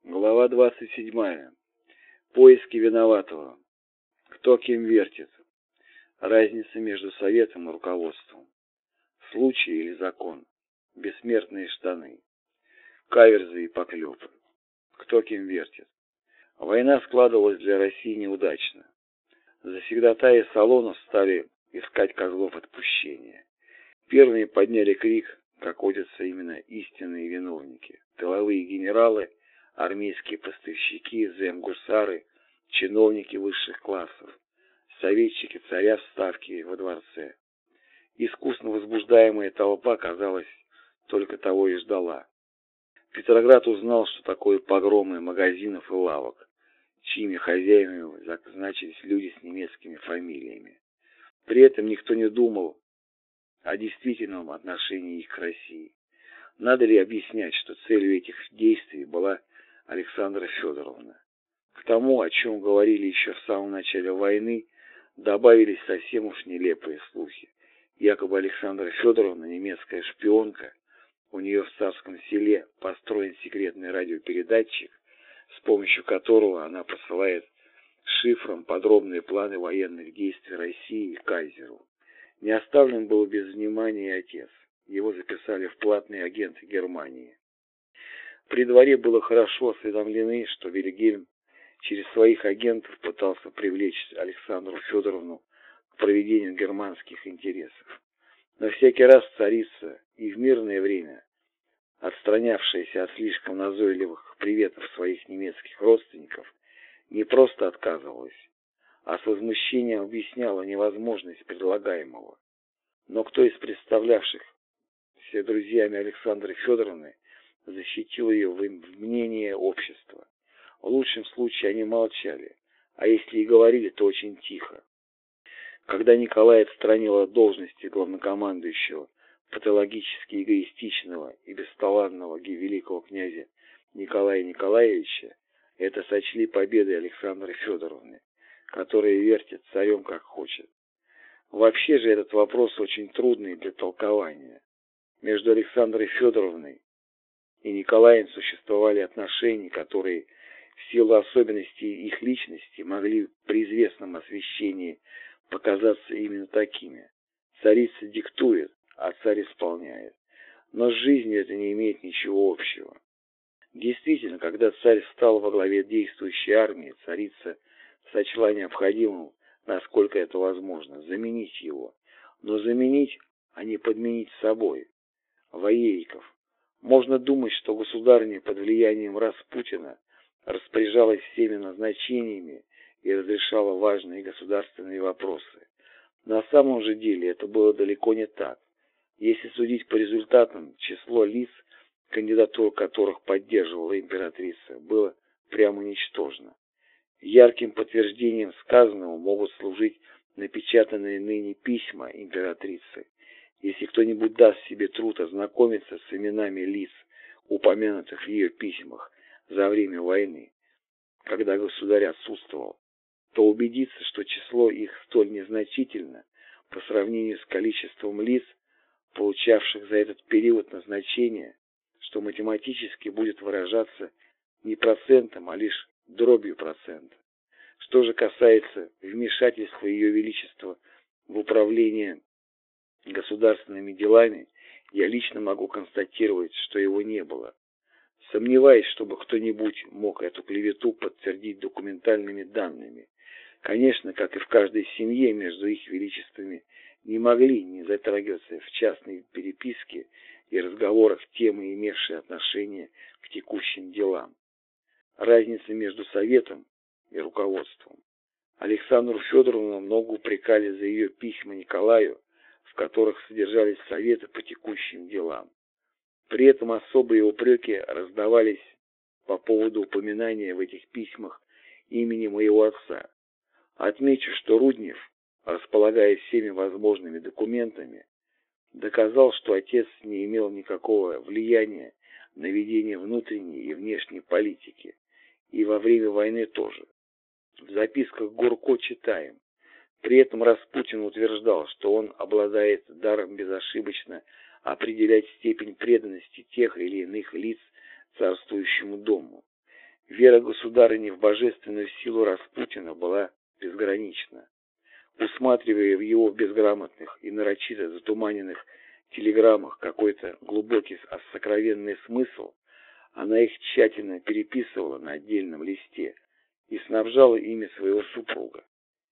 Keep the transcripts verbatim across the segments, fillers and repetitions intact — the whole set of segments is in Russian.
Глава двадцать седьмая. Поиски виноватого. Кто кем вертит. Разница между советом и руководством. Случай или закон. Бессмертные штаны. Каверзы и поклепы. Кто кем вертит. Война складывалась для России неудачно. Завсегдатаи салонов стали искать козлов отпущения. Первыми подняли крик, как водятся именно истинные виновники. Тыловые генералы, армейские поставщики, земгусары, чиновники высших классов, советчики царя в ставке во дворце. Искусно возбуждаемая толпа, казалось, только того и ждала. Петроград узнал, что такое погромы магазинов и лавок, чьими хозяевами значились люди с немецкими фамилиями. При этом никто не думал о действительном отношении их к России. Надо ли объяснять, что целью этих действий была Александра Федоровна? К тому, о чем говорили еще в самом начале войны, добавились совсем уж нелепые слухи. Якобы Александра Федоровна, немецкая шпионка, у нее в Царском Селе построен секретный радиопередатчик, с помощью которого она посылает шифром подробные планы военных действий России и кайзеру. Не оставлен был без внимания и отец. Его записали в платные агенты Германии. При дворе было хорошо осведомлены, что Вильгельм через своих агентов пытался привлечь Александру Федоровну к проведению германских интересов. Но всякий раз царица и в мирное время, отстранявшаяся от слишком назойливых приветов своих немецких родственников, не просто отказывалась, а с возмущением объясняла невозможность предлагаемого. Но кто из представлявших все друзьями Александры Федоровны защитил ее в мнении общества? В лучшем случае они молчали, а если и говорили, то очень тихо. Когда Николай отстранил от должности главнокомандующего патологически эгоистичного и бесталанного великого князя Николая Николаевича, это сочли победой Александры Федоровны, которая вертит царем как хочет. Вообще же этот вопрос очень трудный для толкования. Между Александрой Федоровной и Николаем существовали отношения, которые в силу особенностей их личности могли при известном освещении показаться именно такими. Царица диктует, а царь исполняет. Но с жизнью это не имеет ничего общего. Действительно, когда царь стал во главе действующей армии, царица сочла необходимым, насколько это возможно, заменить его. Но заменить, а не подменить собой. Воейков. Можно думать, что государыня под влиянием Распутина распоряжалась всеми назначениями и разрешала важные государственные вопросы. На самом же деле это было далеко не так. Если судить по результатам, число лиц, кандидатуру которых поддерживала императрица, было прямо ничтожно. Ярким подтверждением сказанного могут служить напечатанные ныне письма императрицы. Если кто-нибудь даст себе труд ознакомиться с именами лиц, упомянутых в ее письмах за время войны, когда государь отсутствовал, то убедится, что число их столь незначительно по сравнению с количеством лиц, получавших за этот период назначения, что математически будет выражаться не процентом, а лишь дробью процента. Что же касается вмешательства Ее Величества в управление государственными делами, я лично могу констатировать, что его не было. Сомневаюсь, чтобы кто-нибудь мог эту клевету подтвердить документальными данными. Конечно, как и в каждой семье, между их величествами не могли не затрагиваться в частной переписке и разговорах темы, имевшие отношение к текущим делам. Разница между советом и руководством. Александру Федоровну много упрекали за ее письма Николаю, в которых содержались советы по текущим делам. При этом особые упреки раздавались по поводу упоминания в этих письмах имени моего отца. Отмечу, что Руднев, располагая всеми возможными документами, доказал, что отец не имел никакого влияния на ведение внутренней и внешней политики, и во время войны тоже. В записках Гурко читаем. При этом Распутин утверждал, что он обладает даром безошибочно определять степень преданности тех или иных лиц царствующему дому. Вера государыни в божественную силу Распутина была безгранична. Усматривая в его безграмотных и нарочито затуманенных телеграммах какой-то глубокий сокровенный смысл, она их тщательно переписывала на отдельном листе и снабжала ими своего супруга.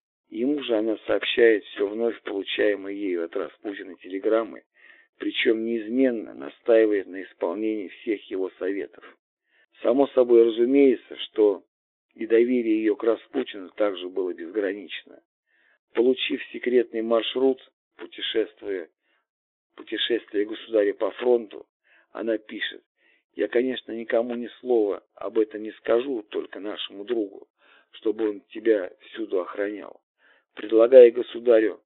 Ему же она сообщает все вновь получаемые ею от Распутина телеграммы, причем неизменно настаивает на исполнении всех его советов. Само собой разумеется, что и доверие ее к Распутину также было безгранично. Получив секретный маршрут путешествия, путешествия государя по фронту, она пишет: «Я, конечно, никому ни слова об этом не скажу, только нашему другу, чтобы он тебя всюду охранял. Предлагая государю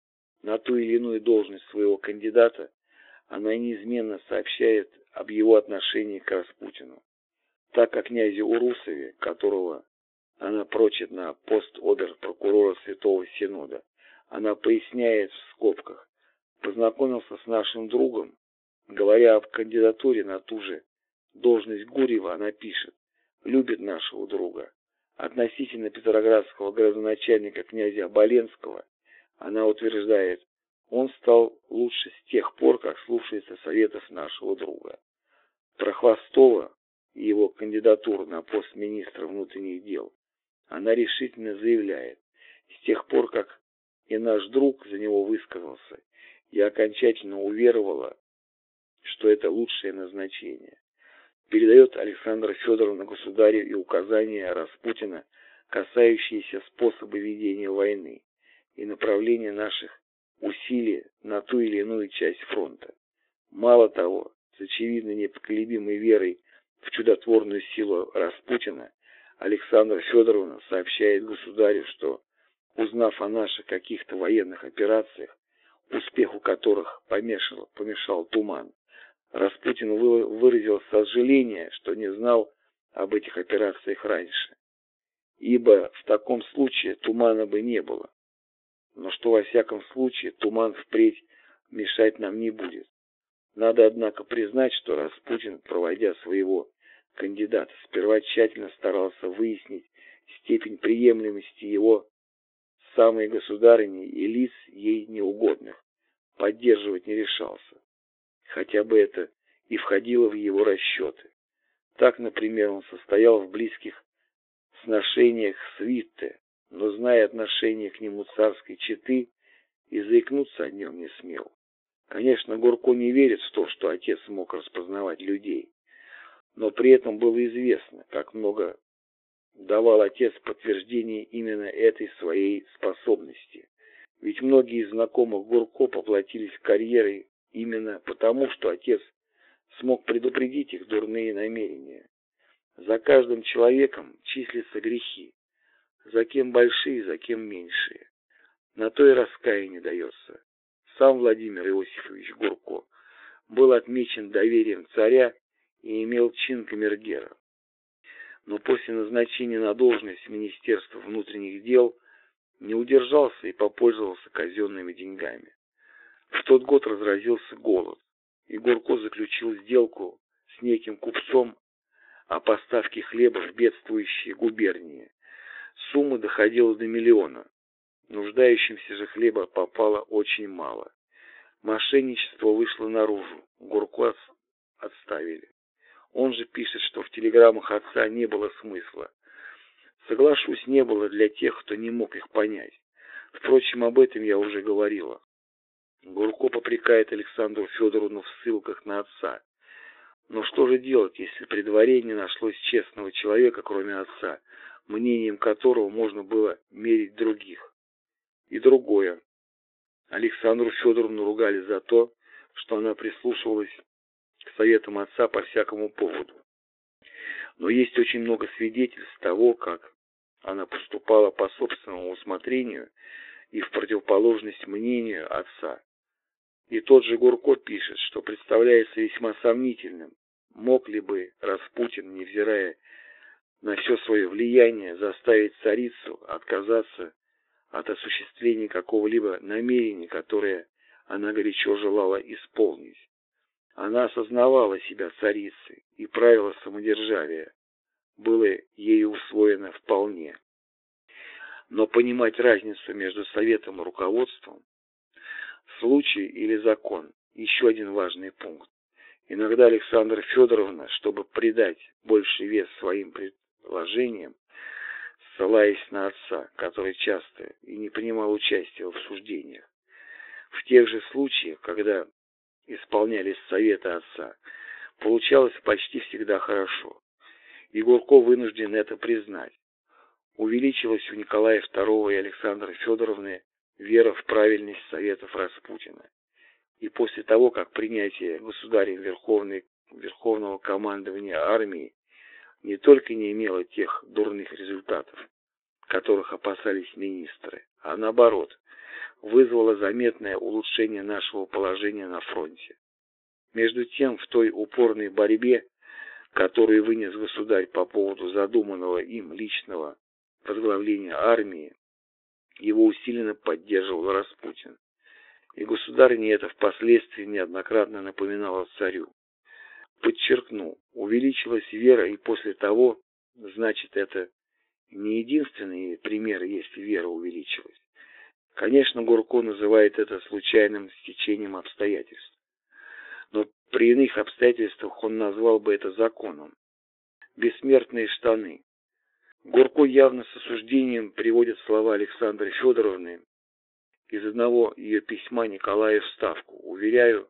на ту или иную должность своего кандидата, она неизменно сообщает об его отношении к Распутину. Так как князе Урусове, которого она прочит на пост обер-прокурора Святого Синода, она поясняет в скобках: познакомился с нашим другом, говоря об кандидатуре на ту же должность Гурьева, она пишет: любит нашего друга. Относительно петроградского градоначальника князя Оболенского она утверждает: он стал лучше с тех пор, как слушается советов нашего друга. Про Хвостова и его кандидатуру на пост министра внутренних дел она решительно заявляет: с тех пор, как и наш друг за него высказался, я окончательно уверовала, что это лучшее назначение. Передает Александра Федоровна государю и указания Распутина, касающиеся способа ведения войны и направления наших усилий на ту или иную часть фронта. Мало того, с очевидно непоколебимой верой в чудотворную силу Распутина, Александра Федоровна сообщает государю, что, узнав о наших каких-то военных операциях, успеху которых помешал, помешал туман, Распутин выразил сожаление, что не знал об этих операциях раньше, ибо в таком случае тумана бы не было, но что во всяком случае туман впредь мешать нам не будет. Надо, однако, признать, что Распутин, проводя своего кандидата, сперва тщательно старался выяснить степень приемлемости его самой государыни и лиц ей неугодных, поддерживать не решался, хотя бы это и входило в его расчеты. Так, например, он состоял в близких сношениях с Витте, но, зная отношение к нему царской четы, и заикнуться о нем не смел. Конечно, Гурко не верит в то, что отец мог распознавать людей, но при этом было известно, как много давал отец подтверждение именно этой своей способности. Ведь многие из знакомых Гурко поплатились карьерой именно потому, что отец смог предупредить их дурные намерения. За каждым человеком числятся грехи, за кем большие, за кем меньшие. На то и раскаяние дается. Сам Владимир Иосифович Гурко был отмечен доверием царя и имел чин камергера. Но после назначения на должность Министерства внутренних дел не удержался и попользовался казенными деньгами. В тот год разразился голод, и Гурко заключил сделку с неким купцом о поставке хлеба в бедствующие губернии. Сумма доходила до миллиона. Нуждающимся же хлеба попало очень мало. Мошенничество вышло наружу, Гурко отставили. Он же пишет, что в телеграммах отца не было смысла. Соглашусь, не было для тех, кто не мог их понять. Впрочем, об этом я уже говорила. Гурко попрекает Александру Федоровну в ссылках на отца. Но что же делать, если при дворе не нашлось честного человека, кроме отца, мнением которого можно было мерить других? И другое. Александру Федоровну ругали за то, что она прислушивалась к советам отца по всякому поводу. Но есть очень много свидетельств того, как она поступала по собственному усмотрению и в противоположность мнению отца. И тот же Гурко пишет, что представляется весьма сомнительным, мог ли бы Распутин, невзирая на все свое влияние, заставить царицу отказаться от осуществления какого-либо намерения, которое она горячо желала исполнить. Она осознавала себя царицей и правила самодержавия, было ею усвоено вполне. Но понимать разницу между советом и руководством, случай или закон – еще один важный пункт. Иногда Александра Федоровна, чтобы придать больший вес своим предложениям, ссылаясь на отца, который часто и не принимал участия в обсуждениях, в тех же случаях, когда исполнялись советы отца, получалось почти всегда хорошо. И Гурко вынужден это признать. Увеличилась у Николая второго и Александры Федоровны вера в правильность советов Распутина. И после того, как принятие государем Верховной, Верховного командования армии не только не имело тех дурных результатов, которых опасались министры, а наоборот, вызвало заметное улучшение нашего положения на фронте. Между тем, в той упорной борьбе, которую вынес государь по поводу задуманного им личного возглавления армии, его усиленно поддерживал Распутин. И государыне это впоследствии неоднократно напоминало царю. Подчеркну, увеличилась вера и после того, значит, это не единственный пример, если вера увеличилась. Конечно, Гурко называет это случайным стечением обстоятельств. Но при иных обстоятельствах он назвал бы это законом. Бессмертные штаны. Гурко явно с осуждением приводит слова Александры Федоровны из одного ее письма Николаю Вставку. Уверяю,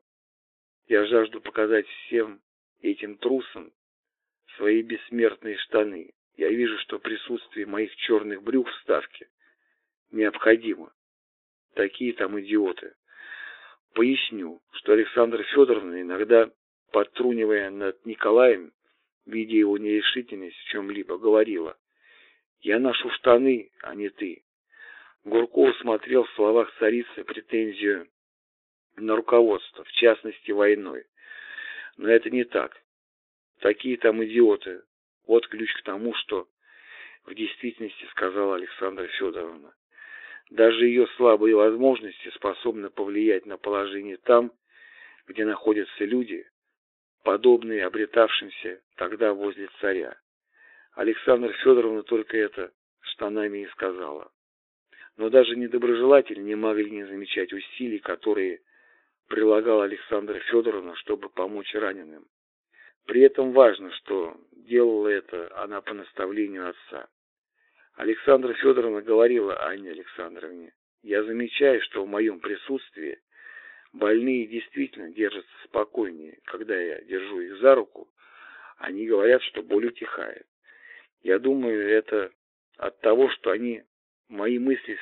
я жажду показать всем этим трусам свои бессмертные штаны. Я вижу, что присутствие моих черных брюк в Ставке необходимо. Такие там идиоты. Поясню, что Александра Федоровна, иногда подтрунивая над Николаем, видя его нерешительность в чем-либо, говорила: «Я ношу штаны, а не ты». Гурко усмотрел в словах царицы претензию на руководство, в частности войной. Но это не так. Такие там идиоты. Вот ключ к тому, что в действительности сказала Александра Федоровна. Даже ее слабые возможности способны повлиять на положение там, где находятся люди, подобные обретавшимся тогда возле царя. Александра Федоровна только это штанами и сказала. Но даже недоброжелатели не могли не замечать усилий, которые прилагала Александра Федоровна, чтобы помочь раненым. При этом важно, что делала это она по наставлению отца. Александра Федоровна говорила Анне Александровне: «Я замечаю, что в моем присутствии больные действительно держатся спокойнее. Когда я держу их за руку, они говорят, что боль утихает. Я думаю, это от того, что они мои мысли,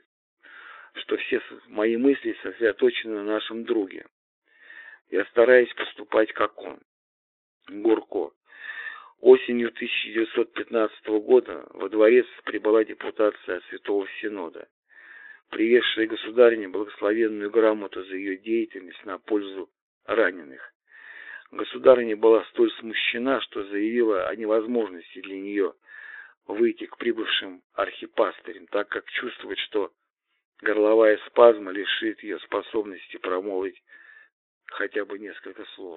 что все мои мысли сосредоточены на нашем друге. Я стараюсь поступать как он». Гурко. Осенью тысяча девятьсот пятнадцатого года во дворец прибыла депутация от Святого Синода, привезшая государине благословенную грамоту за ее деятельность на пользу раненых. Государиня была столь смущена, что заявила о невозможности для нее выйти к прибывшим архипастырям, так как чувствует, что горловая спазма лишит ее способности промолвить хотя бы несколько слов.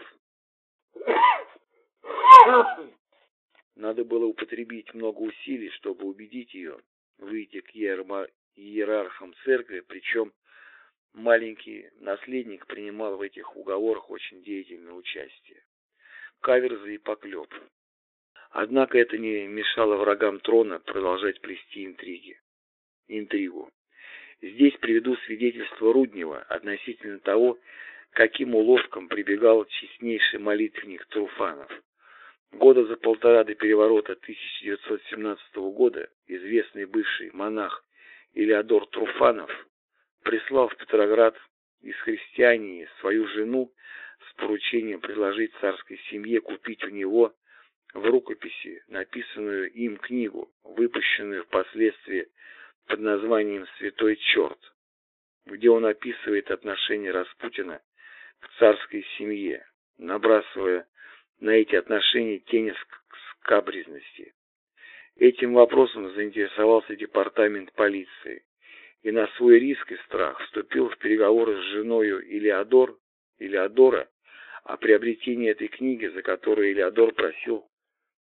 Надо было употребить много усилий, чтобы убедить ее выйти к иерархам церкви, причем маленький наследник принимал в этих уговорах очень деятельное участие. Каверзы и поклеп. Однако это не мешало врагам трона продолжать плести интриги. интригу. Здесь приведу свидетельство Руднева относительно того, каким уловкам прибегал честнейший молитвенник Труфанов. Года за полтора до переворота тысяча девятьсот семнадцатого года известный бывший монах Илеодор Труфанов прислал в Петроград из христиании свою жену с поручением предложить царской семье купить у него в рукописи написанную им книгу, выпущенную впоследствии под названием «Святой черт», где он описывает отношение Распутина к царской семье, набрасывая на эти отношения тень скабрезности. Этим вопросом заинтересовался департамент полиции и на свой риск и страх вступил в переговоры с женою Илеодор, Илеодора о приобретении этой книги, за которую Илеодор просил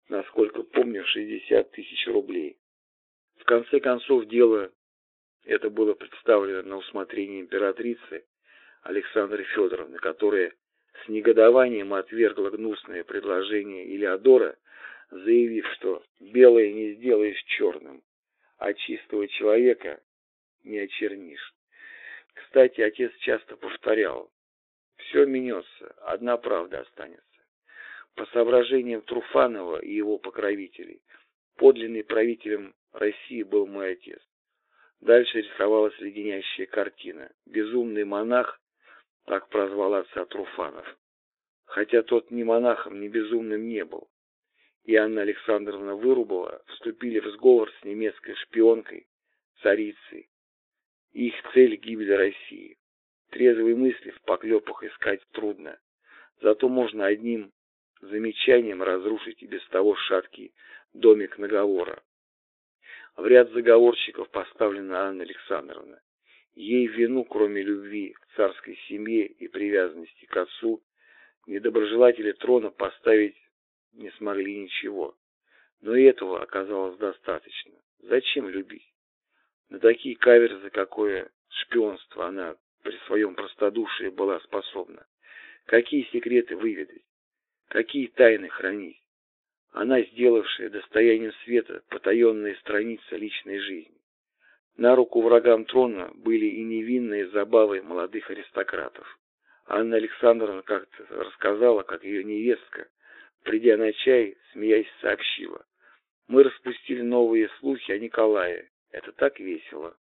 насколько помню, шестьдесят тысяч рублей. В конце концов, дело это было представлено на усмотрение императрицы Александры Федоровны, которая с негодованием отвергла гнусное предложение Элеодора, заявив, что белое не сделаешь черным, а чистого человека не очернишь. Кстати, отец часто повторял: все менется, одна правда останется. По соображениям Труфанова и его покровителей, подлинным правителем России был мой отец. Дальше рисовалась леденящая картина. Безумный монах, так прозвал отца Труфанов. Хотя тот ни монахом, ни безумным не был. И Анна Александровна Вырубова вступили в сговор с немецкой шпионкой, царицей. Их цель — гибель России. Трезвые мысли в поклепах искать трудно. Зато можно одним замечанием разрушить и без того шаткий домик наговора. В ряд заговорщиков поставлена Анна Александровна. Ей в вину, кроме любви к царской семье и привязанности к отцу, недоброжелатели трона поставить не смогли ничего. Но и этого оказалось достаточно. Зачем любить? На такие каверзы, какое шпионство она при своем простодушии была способна. Какие секреты выведать? Какие тайны хранить? Она, сделавшая достоянием света потаенные страницы личной жизни. На руку врагам трона были и невинные забавы молодых аристократов. Анна Александровна как-то рассказала, как ее невестка, придя на чай, смеясь, сообщила: «Мы распустили новые слухи о Николае. Это так весело».